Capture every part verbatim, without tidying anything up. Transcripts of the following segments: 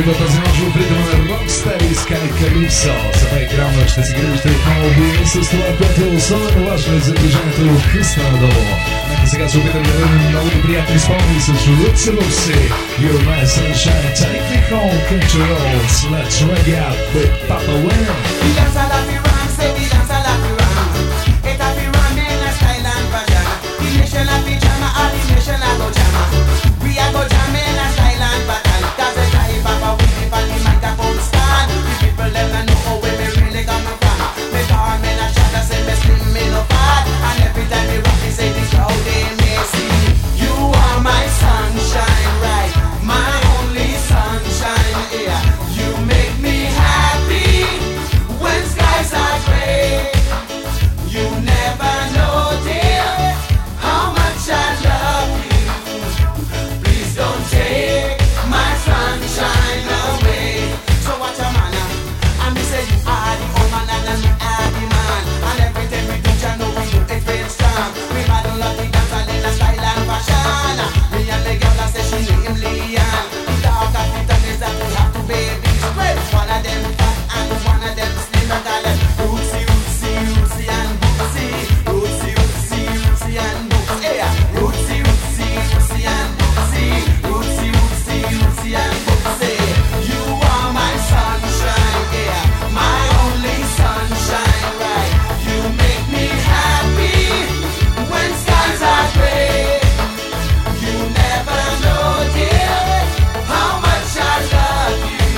occasione de prêt Rocksteady Sky Calypso. Ça fait écran, je te signe, je te prends ce soir quanto sono важно задержать Cristiano. Nesse caso, Peter новый приятный исполнитель с Rootsy Lucy. You're my sunshine, take me home, controls. Let's reggae out with Papa Wham. We dance a lot, we run, say we dance a lot, we run. It a we run in a style and fashion. The nation a we jam, all the nation a go jam. We a go jam in a style and pattern. Cause the guy Papa we live on the microphone stand. The people them a know how where me really coming from. Me tall, me not short, I say me slim, me no fat. And every time me rock, me say the crowd they may see. You are my sunshine, right? My only sunshine, yeah. You make me happy when skies are gray. You never know, dear, how much I love you. Please don't take my sunshine away. So what a man, and me say you are the woman and me are the man. And everything we do, you know we do it real strong. We bad on love the dance and in a style and fashion. Me and the girl I say she name Leanne. The dark of the tongue is that we have two babies. One of them fat and one of them slim. I call them Rootsy, Rootsy, Rootsy and Bootsy. Rootsy, Rootsy, Rootsy and Bootsy. Yeah. Rootsy, Rootsy, Rootsy and Bootsy. Rootsy, Rootsy, Rootsy and Bootsy. You are my sunshine, yeah. My only sunshine, right? You make me happy when skies are gray. You never know, dear, how much I love you.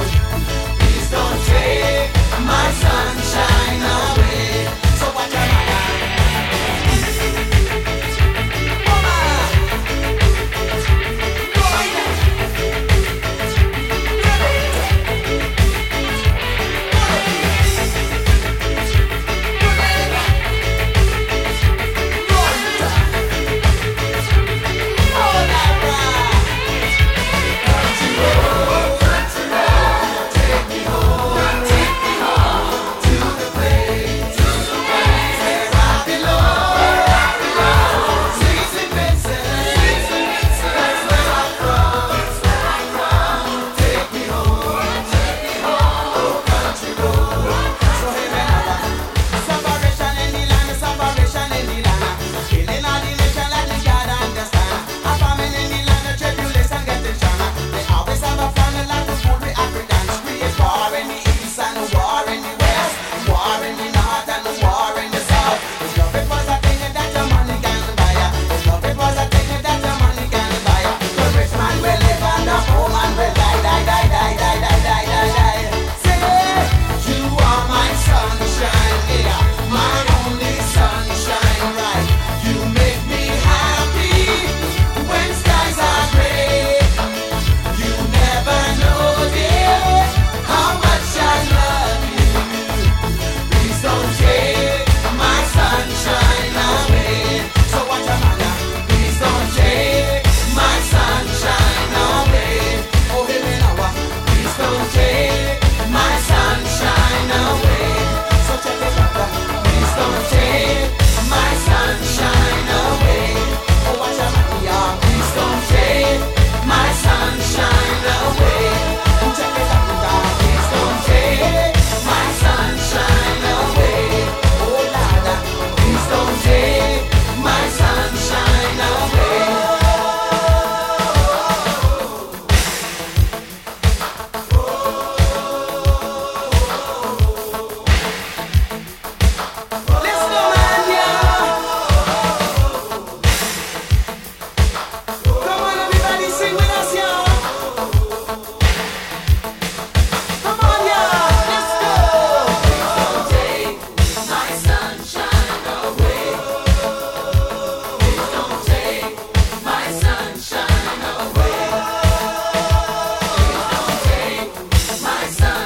Please don't take my sunshine away. So what you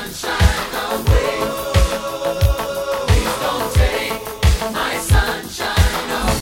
sunshine.